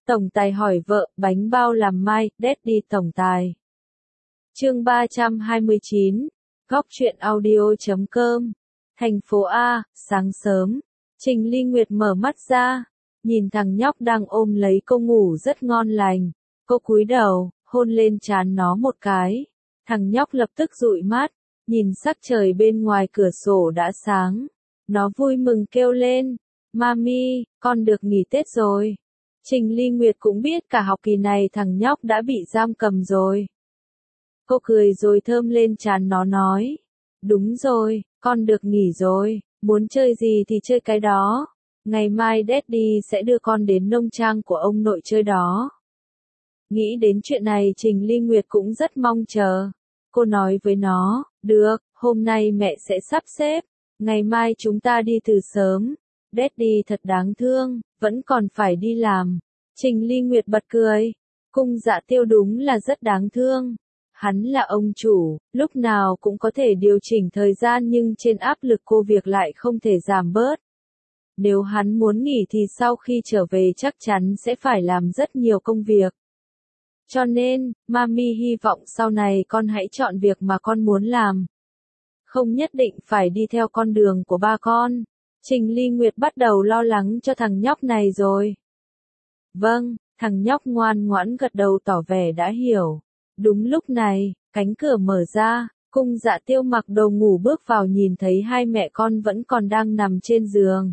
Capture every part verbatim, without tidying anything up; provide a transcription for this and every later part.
Tổng tài hỏi vợ, bánh bao làm mai, Daddy tổng tài. Chương ba trăm hai mươi chín, góc truyện audio chấm com. Thành phố A, sáng sớm, Trình Ly Nguyệt mở mắt ra, nhìn thằng nhóc đang ôm lấy cô ngủ rất ngon lành. Cô cúi đầu, hôn lên trán nó một cái. Thằng nhóc lập tức dụi mắt, nhìn sắc trời bên ngoài cửa sổ đã sáng. Nó vui mừng kêu lên, Mami, con được nghỉ Tết rồi. Trình Ly Nguyệt cũng biết cả học kỳ này thằng nhóc đã bị giam cầm rồi. Cô cười rồi thơm lên trán nó nói, đúng rồi, con được nghỉ rồi, muốn chơi gì thì chơi cái đó. Ngày mai Daddy sẽ đưa con đến nông trang của ông nội chơi đó. Nghĩ đến chuyện này Trình Ly Nguyệt cũng rất mong chờ. Cô nói với nó, được, hôm nay mẹ sẽ sắp xếp, ngày mai chúng ta đi từ sớm. Daddy thật đáng thương, vẫn còn phải đi làm. Trình Ly Nguyệt bật cười, Cung Dạ Tiêu đúng là rất đáng thương. Hắn là ông chủ, lúc nào cũng có thể điều chỉnh thời gian nhưng trên áp lực cô việc lại không thể giảm bớt. Nếu hắn muốn nghỉ thì sau khi trở về chắc chắn sẽ phải làm rất nhiều công việc. Cho nên, Mami hy vọng sau này con hãy chọn việc mà con muốn làm. Không nhất định phải đi theo con đường của ba con. Trình Ly Nguyệt bắt đầu lo lắng cho thằng nhóc này rồi. Vâng, thằng nhóc ngoan ngoãn gật đầu tỏ vẻ đã hiểu. Đúng lúc này, cánh cửa mở ra, Cung Dạ Tiêu mặc đồ ngủ bước vào nhìn thấy hai mẹ con vẫn còn đang nằm trên giường.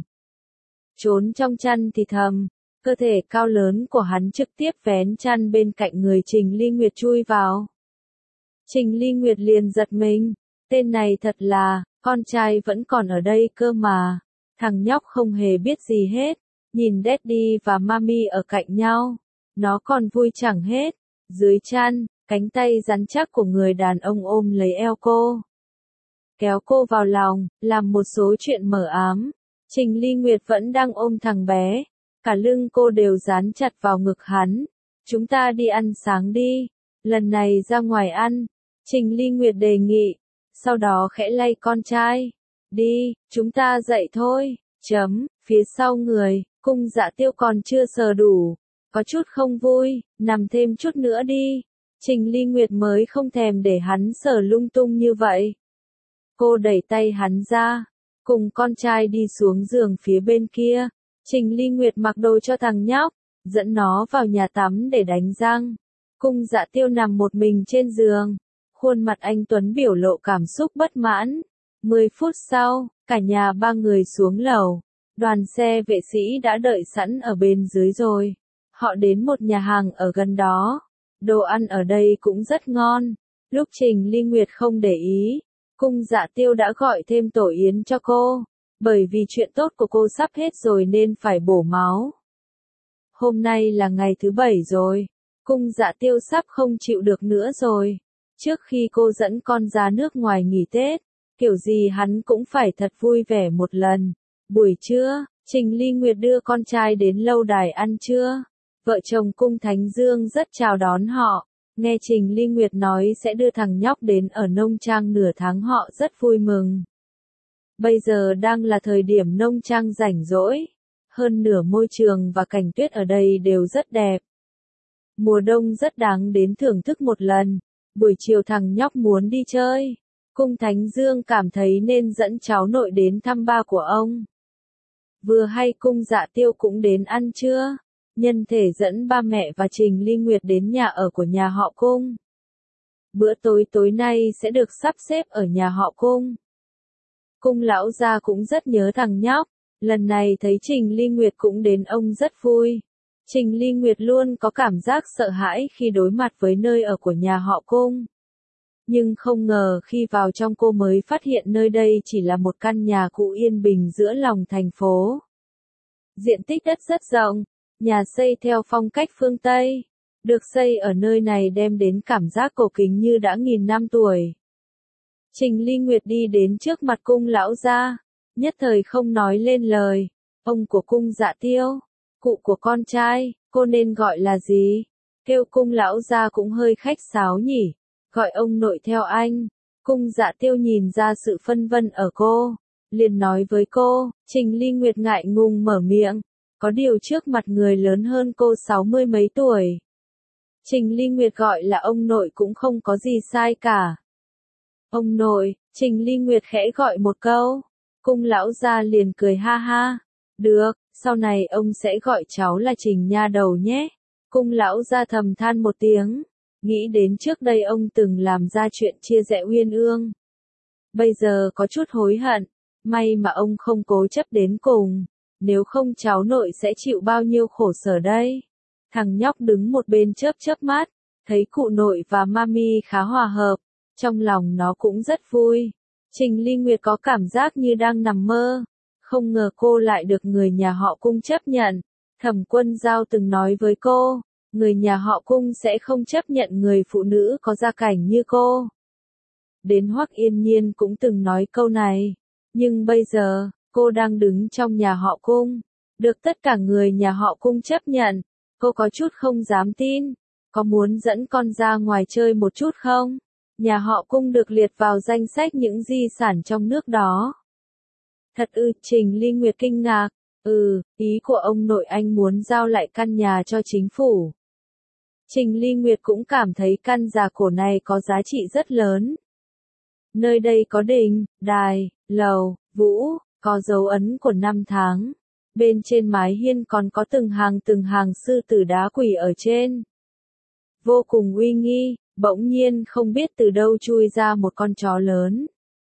Trốn trong chăn thì thầm, cơ thể cao lớn của hắn trực tiếp vén chăn bên cạnh người Trình Ly Nguyệt chui vào. Trình Ly Nguyệt liền giật mình, tên này thật là, con trai vẫn còn ở đây cơ mà. Thằng nhóc không hề biết gì hết, nhìn Daddy và Mami ở cạnh nhau, nó còn vui chẳng hết. Dưới chăn, cánh tay rắn chắc của người đàn ông ôm lấy eo cô, kéo cô vào lòng, làm một số chuyện mờ ám. Trình Ly Nguyệt vẫn đang ôm thằng bé, cả lưng cô đều dán chặt vào ngực hắn. Chúng ta đi ăn sáng đi, lần này ra ngoài ăn. Trình Ly Nguyệt đề nghị, sau đó khẽ lay con trai. Đi, chúng ta dậy thôi, chấm, phía sau người, Cung Dạ Tiêu còn chưa sờ đủ, có chút không vui, nằm thêm chút nữa đi. Trình Ly Nguyệt mới không thèm để hắn sờ lung tung như vậy. Cô đẩy tay hắn ra, cùng con trai đi xuống giường phía bên kia. Trình Ly Nguyệt mặc đồ cho thằng nhóc, dẫn nó vào nhà tắm để đánh răng. Cung Dạ Tiêu nằm một mình trên giường, khuôn mặt anh tuấn biểu lộ cảm xúc bất mãn. Mười phút sau, cả nhà ba người xuống lầu. Đoàn xe vệ sĩ đã đợi sẵn ở bên dưới rồi. Họ đến một nhà hàng ở gần đó. Đồ ăn ở đây cũng rất ngon. Lúc Trình Ly Nguyệt không để ý, Cung Dạ Tiêu đã gọi thêm tổ yến cho cô. Bởi vì chuyện tốt của cô sắp hết rồi nên phải bổ máu. Hôm nay là ngày thứ bảy rồi. Cung Dạ Tiêu sắp không chịu được nữa rồi. Trước khi cô dẫn con ra nước ngoài nghỉ Tết, kiểu gì hắn cũng phải thật vui vẻ một lần. Buổi trưa, Trình Ly Nguyệt đưa con trai đến lâu đài ăn trưa. Vợ chồng Cung Thánh Dương rất chào đón họ. Nghe Trình Ly Nguyệt nói sẽ đưa thằng nhóc đến ở nông trang nửa tháng họ rất vui mừng. Bây giờ đang là thời điểm nông trang rảnh rỗi. Hơn nửa môi trường và cảnh tuyết ở đây đều rất đẹp. Mùa đông rất đáng đến thưởng thức một lần. Buổi chiều thằng nhóc muốn đi chơi. Cung Thánh Dương cảm thấy nên dẫn cháu nội đến thăm ba của ông. Vừa hay Cung Dạ Tiêu cũng đến ăn trưa. Nhân thể dẫn ba mẹ và Trình Ly Nguyệt đến nhà ở của nhà họ Cung. Bữa tối tối nay sẽ được sắp xếp ở nhà họ Cung. Cung lão gia cũng rất nhớ thằng nhóc. Lần này thấy Trình Ly Nguyệt cũng đến ông rất vui. Trình Ly Nguyệt luôn có cảm giác sợ hãi khi đối mặt với nơi ở của nhà họ Cung. Nhưng không ngờ khi vào trong cô mới phát hiện nơi đây chỉ là một căn nhà cũ yên bình giữa lòng thành phố. Diện tích đất rất rộng, nhà xây theo phong cách phương Tây. Được xây ở nơi này đem đến cảm giác cổ kính như đã nghìn năm tuổi. Trình Ly Nguyệt đi đến trước mặt Cung lão gia, nhất thời không nói lên lời. Ông của Cung Dạ Tiêu, cụ của con trai, cô nên gọi là gì? Kêu Cung lão gia cũng hơi khách sáo nhỉ, gọi ông nội theo anh. Cung Dạ Tiêu nhìn ra sự phân vân ở cô, liền nói với cô. Trình Ly Nguyệt ngại ngùng mở miệng, có điều trước mặt người lớn hơn cô sáu mươi mấy tuổi. Trình Ly Nguyệt gọi là ông nội cũng không có gì sai cả. Ông nội, Trình Ly Nguyệt khẽ gọi một câu. Cung lão gia liền cười ha ha. Được, sau này ông sẽ gọi cháu là Trình nha đầu nhé. Cung lão gia thầm than một tiếng. Nghĩ đến trước đây ông từng làm ra chuyện chia rẽ uyên ương. Bây giờ có chút hối hận. May mà ông không cố chấp đến cùng. Nếu không cháu nội sẽ chịu bao nhiêu khổ sở đây. Thằng nhóc đứng một bên chớp chớp mắt. Thấy cụ nội và mami khá hòa hợp. Trong lòng nó cũng rất vui. Trình Ly Nguyệt có cảm giác như đang nằm mơ. Không ngờ cô lại được người nhà họ Cung chấp nhận. Thẩm Quân Giao từng nói với cô, người nhà họ Cung sẽ không chấp nhận người phụ nữ có gia cảnh như cô. Đến Hoắc Yên Nhiên cũng từng nói câu này. Nhưng bây giờ, cô đang đứng trong nhà họ Cung. Được tất cả người nhà họ Cung chấp nhận. Cô có chút không dám tin. Có muốn dẫn con ra ngoài chơi một chút không? Nhà họ Cung được liệt vào danh sách những di sản trong nước đó. Thật ư, Trình Ly Nguyệt kinh ngạc. Ừ, ý của ông nội anh muốn giao lại căn nhà cho chính phủ. Trình Ly Nguyệt cũng cảm thấy căn nhà cổ này có giá trị rất lớn. Nơi đây có đình, đài, lầu, vũ, có dấu ấn của năm tháng. Bên trên mái hiên còn có từng hàng từng hàng sư tử đá quỳ ở trên. Vô cùng uy nghi, bỗng nhiên không biết từ đâu chui ra một con chó lớn.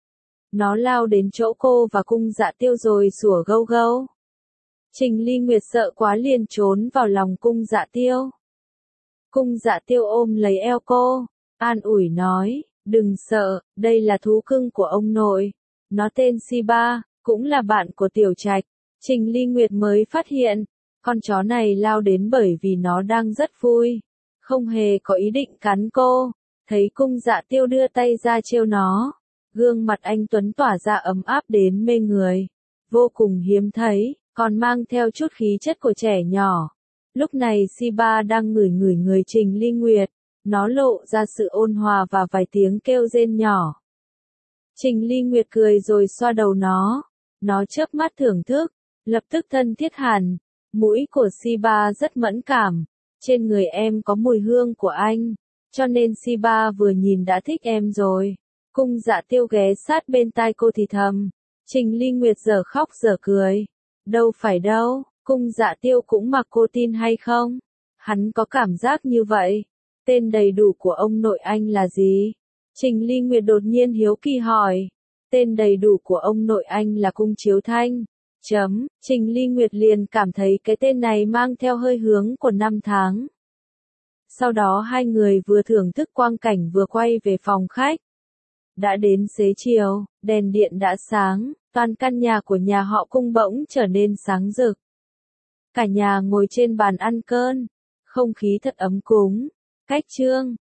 Nó lao đến chỗ cô và Cung Dạ Tiêu rồi sủa gâu gâu. Trình Ly Nguyệt sợ quá liền trốn vào lòng Cung Dạ Tiêu. Cung Dạ Tiêu ôm lấy eo cô, an ủi nói, đừng sợ, đây là thú cưng của ông nội. Nó tên Siba, cũng là bạn của Tiểu Trạch. Trình Ly Nguyệt mới phát hiện, con chó này lao đến bởi vì nó đang rất vui. Không hề có ý định cắn cô. Thấy Cung Dạ Tiêu đưa tay ra trêu nó. Gương mặt anh Tuấn tỏa ra ấm áp đến mê người. Vô cùng hiếm thấy, còn mang theo chút khí chất của trẻ nhỏ. Lúc này Siba đang ngửi ngửi người Trình Ly Nguyệt. Nó lộ ra sự ôn hòa và vài tiếng kêu rên nhỏ. Trình Ly Nguyệt cười rồi xoa đầu nó. Nó chớp mắt thưởng thức, lập tức thân thiết hẳn. Mũi của Siba rất mẫn cảm. Trên người em có mùi hương của anh. Cho nên Siba vừa nhìn đã thích em rồi. Cung Dạ Tiêu ghé sát bên tai cô thì thầm. Trình Ly Nguyệt giờ khóc giờ cười. Đâu phải đâu, Cung Dạ Tiêu cũng mặc cô tin hay không? Hắn có cảm giác như vậy. Tên đầy đủ của ông nội anh là gì? Trình Ly Nguyệt đột nhiên hiếu kỳ hỏi. Tên đầy đủ của ông nội anh là Cung Chiếu Thanh. Chấm, Trình Ly Nguyệt liền cảm thấy cái tên này mang theo hơi hướng của năm tháng. Sau đó hai người vừa thưởng thức quang cảnh vừa quay về phòng khách. Đã đến xế chiều, đèn điện đã sáng, toàn căn nhà của nhà họ Cung bỗng trở nên sáng rực. Cả nhà ngồi trên bàn ăn cơm, không khí thật ấm cúng. Cách Trương